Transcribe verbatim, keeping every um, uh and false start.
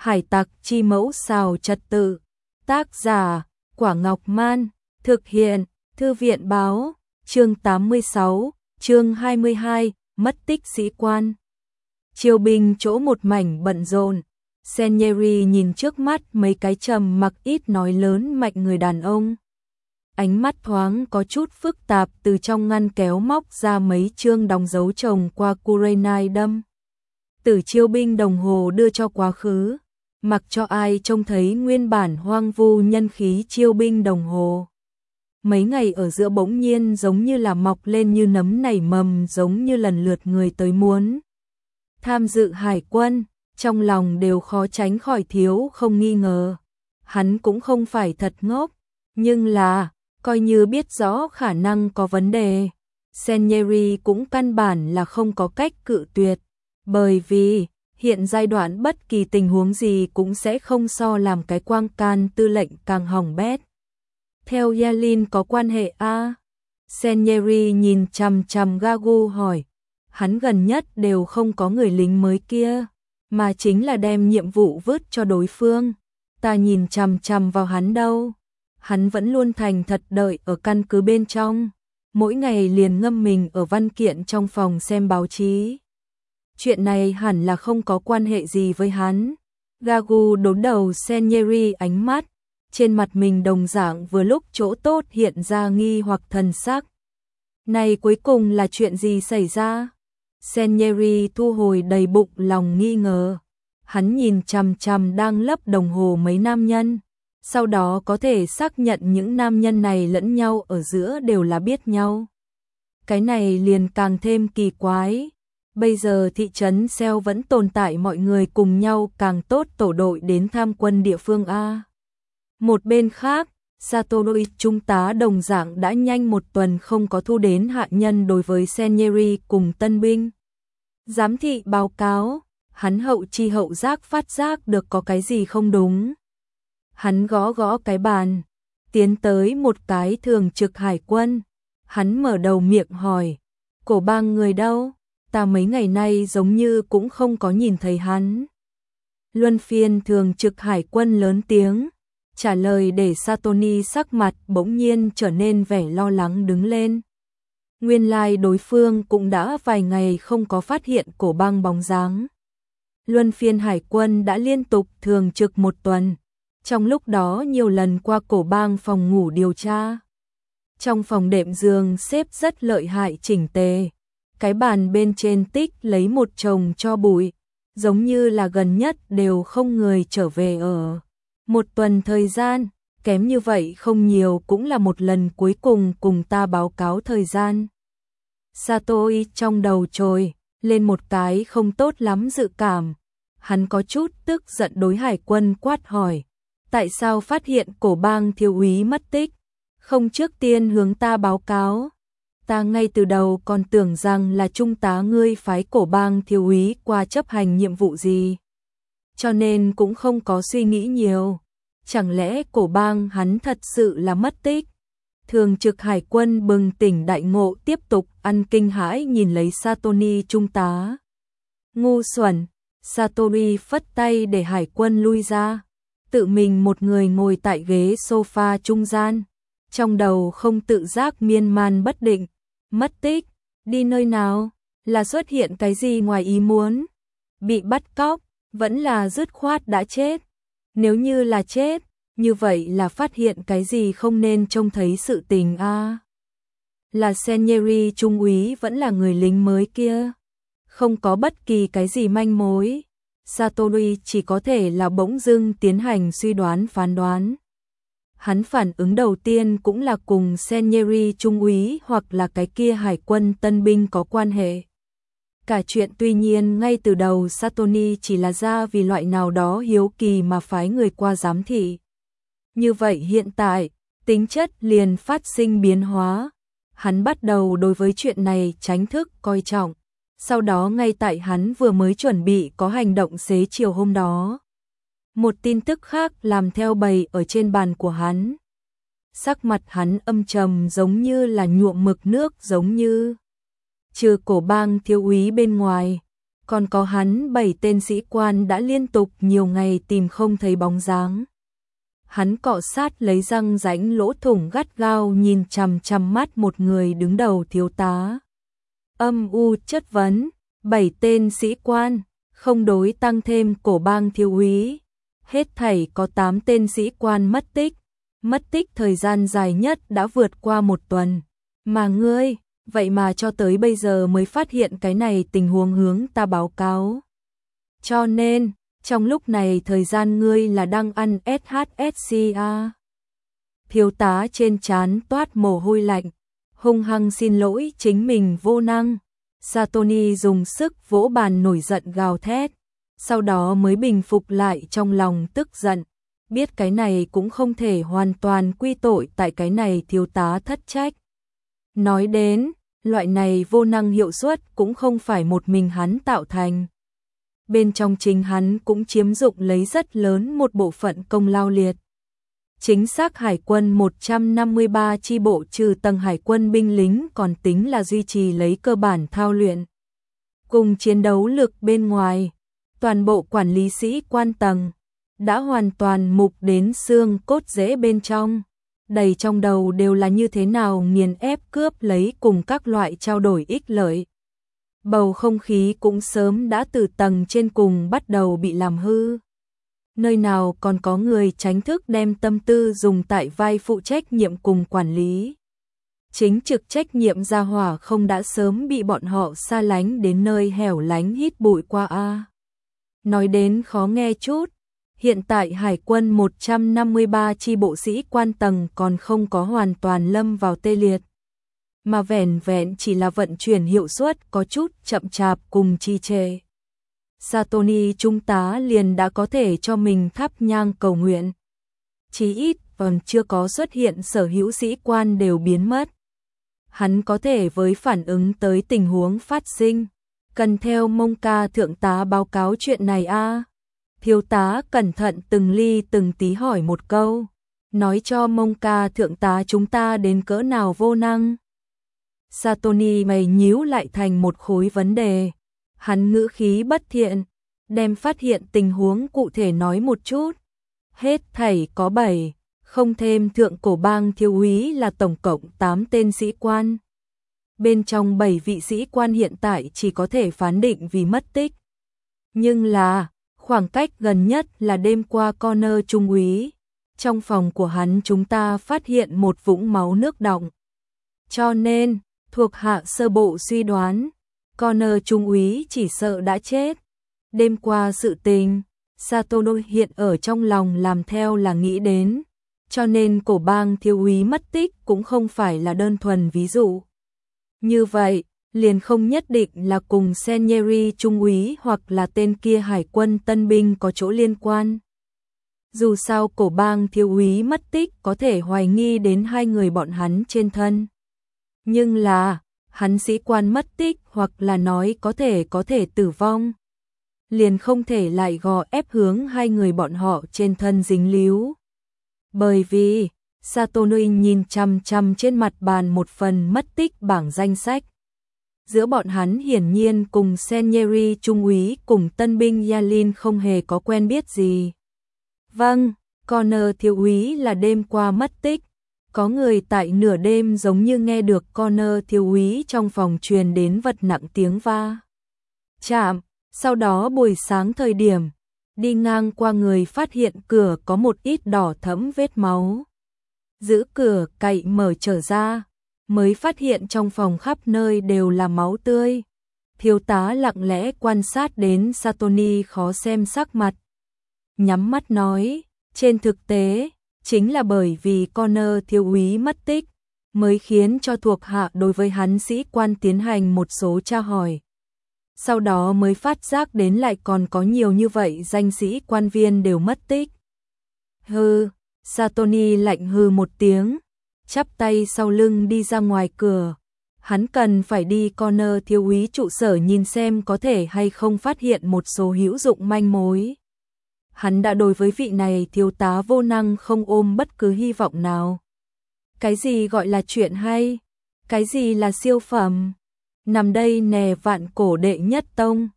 Hải tặc chi mẫu xào trật tự. Tác giả, Quả Ngọc Man. Thực hiện, Thư viện báo. Chương tám mươi sáu, chương hai mươi hai, mất tích sĩ quan. Triều binh chỗ một mảnh bận rộn. Salieri nhìn trước mắt mấy cái trầm mặc ít nói lớn mạnh người đàn ông. Ánh mắt thoáng có chút phức tạp, từ trong ngăn kéo móc ra mấy chương đóng dấu chồng qua Kurenai đâm. Tử chiêu binh đồng hồ đưa cho quá khứ, mặc cho ai trông thấy nguyên bản hoang vu nhân khí chiêu binh đồng hồ. Mấy ngày ở giữa bỗng nhiên giống như là mọc lên như nấm nảy mầm, giống như lần lượt người tới muốn tham dự hải quân, trong lòng đều khó tránh khỏi thiếu không nghi ngờ. Hắn cũng không phải thật ngốc, nhưng là, coi như biết rõ khả năng có vấn đề, Salieri cũng căn bản là không có cách cự tuyệt, bởi vì hiện giai đoạn bất kỳ tình huống gì cũng sẽ không so làm cái quang can tư lệnh càng hỏng bét. Theo Yalin có quan hệ a? À? Salieri nhìn chằm chằm Gagu hỏi. Hắn gần nhất đều không có người lính mới kia, mà chính là đem nhiệm vụ vứt cho đối phương. Ta nhìn chằm chằm vào hắn đâu. Hắn vẫn luôn thành thật đợi ở căn cứ bên trong, mỗi ngày liền ngâm mình ở văn kiện trong phòng xem báo chí. Chuyện này hẳn là không có quan hệ gì với hắn. Gagu đốn đầu Salieri ánh mắt, trên mặt mình đồng dạng vừa lúc chỗ tốt hiện ra nghi hoặc thần sắc. Này cuối cùng là chuyện gì xảy ra? Salieri thu hồi đầy bụng lòng nghi ngờ. Hắn nhìn chằm chằm đang lấp đồng hồ mấy nam nhân, sau đó có thể xác nhận những nam nhân này lẫn nhau ở giữa đều là biết nhau. Cái này liền càng thêm kỳ quái. Bây giờ thị trấn Seo vẫn tồn tại mọi người cùng nhau càng tốt tổ đội đến tham quân địa phương A. Một bên khác, Satoru trung tá đồng dạng đã nhanh một tuần không có thu đến hạ nhân đối với Salieri cùng tân binh. Giám thị báo cáo, hắn hậu chi hậu giác phát giác được có cái gì không đúng. Hắn gõ gõ cái bàn, tiến tới một cái thường trực hải quân. Hắn mở đầu miệng hỏi, cổ bang người đâu? Ta mấy ngày nay giống như cũng không có nhìn thấy hắn. Luân phiên thường trực hải quân lớn tiếng trả lời, để Satoni sắc mặt bỗng nhiên trở nên vẻ lo lắng đứng lên. Nguyên lai like đối phương cũng đã vài ngày không có phát hiện cổ bang bóng dáng. Luân phiên hải quân đã liên tục thường trực một tuần, trong lúc đó nhiều lần qua cổ bang phòng ngủ điều tra. Trong phòng đệm giường xếp rất lợi hại chỉnh tề, cái bàn bên trên tích lấy một chồng cho bụi, giống như là gần nhất đều không người trở về ở. Một tuần thời gian, kém như vậy không nhiều cũng là một lần cuối cùng cùng ta báo cáo thời gian. Satoi trong đầu trồi lên một cái không tốt lắm dự cảm. Hắn có chút tức giận đối hải quân quát hỏi, tại sao phát hiện cổ bang thiếu úy mất tích, không trước tiên hướng ta báo cáo? Ta ngay từ đầu còn tưởng rằng là trung tá ngươi phái cổ bang thiếu úy qua chấp hành nhiệm vụ gì, cho nên cũng không có suy nghĩ nhiều. Chẳng lẽ cổ bang hắn thật sự là mất tích? Thường trực hải quân bừng tỉnh đại ngộ, tiếp tục ăn kinh hãi nhìn lấy Satoni trung tá. Ngu xuẩn! Satori phất tay để hải quân lui ra, tự mình một người ngồi tại ghế sofa trung gian, trong đầu không tự giác miên man bất định. Mất tích? Đi nơi nào? Là xuất hiện cái gì ngoài ý muốn? Bị bắt cóc? Vẫn là dứt khoát đã chết? Nếu như là chết, như vậy là phát hiện cái gì không nên trông thấy sự tình a? À? Là Salieri trung úy vẫn là người lính mới kia? Không có bất kỳ cái gì manh mối. Satori chỉ có thể là bỗng dưng tiến hành suy đoán phán đoán. Hắn phản ứng đầu tiên cũng là cùng Salieri trung úy hoặc là cái kia hải quân tân binh có quan hệ. Cả chuyện tuy nhiên ngay từ đầu Satoni chỉ là ra vì loại nào đó hiếu kỳ mà phái người qua giám thị. Như vậy hiện tại, tính chất liền phát sinh biến hóa. Hắn bắt đầu đối với chuyện này tránh thức coi trọng. Sau đó ngay tại hắn vừa mới chuẩn bị có hành động xế chiều hôm đó, một tin tức khác làm theo bày ở trên bàn của hắn. Sắc mặt hắn âm trầm giống như là nhuộm mực nước, giống như trừ cổ bang thiếu úy bên ngoài, còn có hắn bảy tên sĩ quan đã liên tục nhiều ngày tìm không thấy bóng dáng. Hắn cọ sát lấy răng rãnh lỗ thủng gắt gao nhìn chằm chằm mắt một người đứng đầu thiếu tá. Âm u chất vấn, bảy tên sĩ quan, không đối tăng thêm cổ bang thiếu úy. Hết thảy có tám tên sĩ quan mất tích, mất tích thời gian dài nhất đã vượt qua một tuần. Mà ngươi, vậy mà cho tới bây giờ mới phát hiện cái này tình huống hướng ta báo cáo. Cho nên, trong lúc này thời gian ngươi là đang ăn ét hát ét xê a. Thiếu tá trên trán toát mồ hôi lạnh, hung hăng xin lỗi chính mình vô năng. Satomi dùng sức vỗ bàn nổi giận gào thét, sau đó mới bình phục lại trong lòng tức giận, biết cái này cũng không thể hoàn toàn quy tội tại cái này thiếu tá thất trách. Nói đến, loại này vô năng hiệu suất cũng không phải một mình hắn tạo thành. Bên trong chính hắn cũng chiếm dụng lấy rất lớn một bộ phận công lao liệt. Chính xác Hải quân một trăm năm mươi ba chi bộ trừ tầng Hải quân binh lính còn tính là duy trì lấy cơ bản thao luyện. Cùng chiến đấu lực bên ngoài, toàn bộ quản lý sĩ quan tầng đã hoàn toàn mục đến xương cốt rễ bên trong. Đầy trong đầu đều là như thế nào nghiền ép cướp lấy cùng các loại trao đổi ích lợi. Bầu không khí cũng sớm đã từ tầng trên cùng bắt đầu bị làm hư. Nơi nào còn có người tránh thức đem tâm tư dùng tại vai phụ trách nhiệm cùng quản lý. Chính trực trách nhiệm gia hỏa không đã sớm bị bọn họ xa lánh đến nơi hẻo lánh hít bụi qua a. Nói đến khó nghe chút, hiện tại Hải quân một trăm năm mươi ba chi bộ sĩ quan tầng còn không có hoàn toàn lâm vào tê liệt, mà vẻn vẹn chỉ là vận chuyển hiệu suất có chút chậm chạp cùng trì trệ. Satomi trung tá liền đã có thể cho mình thắp nhang cầu nguyện. Chí ít còn chưa có xuất hiện sở hữu sĩ quan đều biến mất. Hắn có thể với phản ứng tới tình huống phát sinh, cần theo Mông Ca thượng tá báo cáo chuyện này a. À. Thiếu tá cẩn thận từng ly từng tí hỏi một câu, nói cho Mông Ca thượng tá chúng ta đến cỡ nào vô năng. Satomi mày nhíu lại thành một khối vấn đề. Hắn ngữ khí bất thiện, đem phát hiện tình huống cụ thể nói một chút. Hết thảy có bảy, không thêm thượng cổ bang thiếu úy là tổng cộng tám tên sĩ quan. Bên trong bảy vị sĩ quan hiện tại chỉ có thể phán định vì mất tích. Nhưng là, khoảng cách gần nhất là đêm qua Connor trung úy. Trong phòng của hắn chúng ta phát hiện một vũng máu nước đọng. Cho nên, thuộc hạ sơ bộ suy đoán, Connor trung úy chỉ sợ đã chết. Đêm qua sự tình, Satono hiện ở trong lòng làm theo là nghĩ đến, cho nên cổ bang thiếu úy mất tích cũng không phải là đơn thuần ví dụ. Như vậy, liền không nhất định là cùng Senieri trung úy hoặc là tên kia hải quân tân binh có chỗ liên quan. Dù sao cổ bang thiếu úy mất tích có thể hoài nghi đến hai người bọn hắn trên thân. Nhưng là, hắn sĩ quan mất tích hoặc là nói có thể có thể tử vong, liền không thể lại gò ép hướng hai người bọn họ trên thân dính líu. Bởi vì, Satono nhìn chằm chằm trên mặt bàn một phần mất tích bảng danh sách. Giữa bọn hắn hiển nhiên cùng Senieri trung úy cùng tân binh Yalin không hề có quen biết gì. Vâng, Connor thiếu úy là đêm qua mất tích. Có người tại nửa đêm giống như nghe được Connor thiếu úy trong phòng truyền đến vật nặng tiếng va chạm. Sau đó buổi sáng thời điểm, đi ngang qua người phát hiện cửa có một ít đỏ thẫm vết máu. Giữ cửa cậy mở trở ra, mới phát hiện trong phòng khắp nơi đều là máu tươi. Thiếu tá lặng lẽ quan sát đến Satomi khó xem sắc mặt. Nhắm mắt nói, trên thực tế, chính là bởi vì Connor thiếu úy mất tích, mới khiến cho thuộc hạ đối với hắn sĩ quan tiến hành một số tra hỏi. Sau đó mới phát giác đến lại còn có nhiều như vậy danh sĩ quan viên đều mất tích. Hừ, Satomi lạnh hừ một tiếng, chắp tay sau lưng đi ra ngoài cửa. Hắn cần phải đi Connor thiếu úy trụ sở nhìn xem có thể hay không phát hiện một số hữu dụng manh mối. Hắn đã đối với vị này thiếu tá vô năng không ôm bất cứ hy vọng nào. Cái gì gọi là chuyện hay? Cái gì là siêu phẩm? Nằm đây nè vạn cổ đệ nhất tông,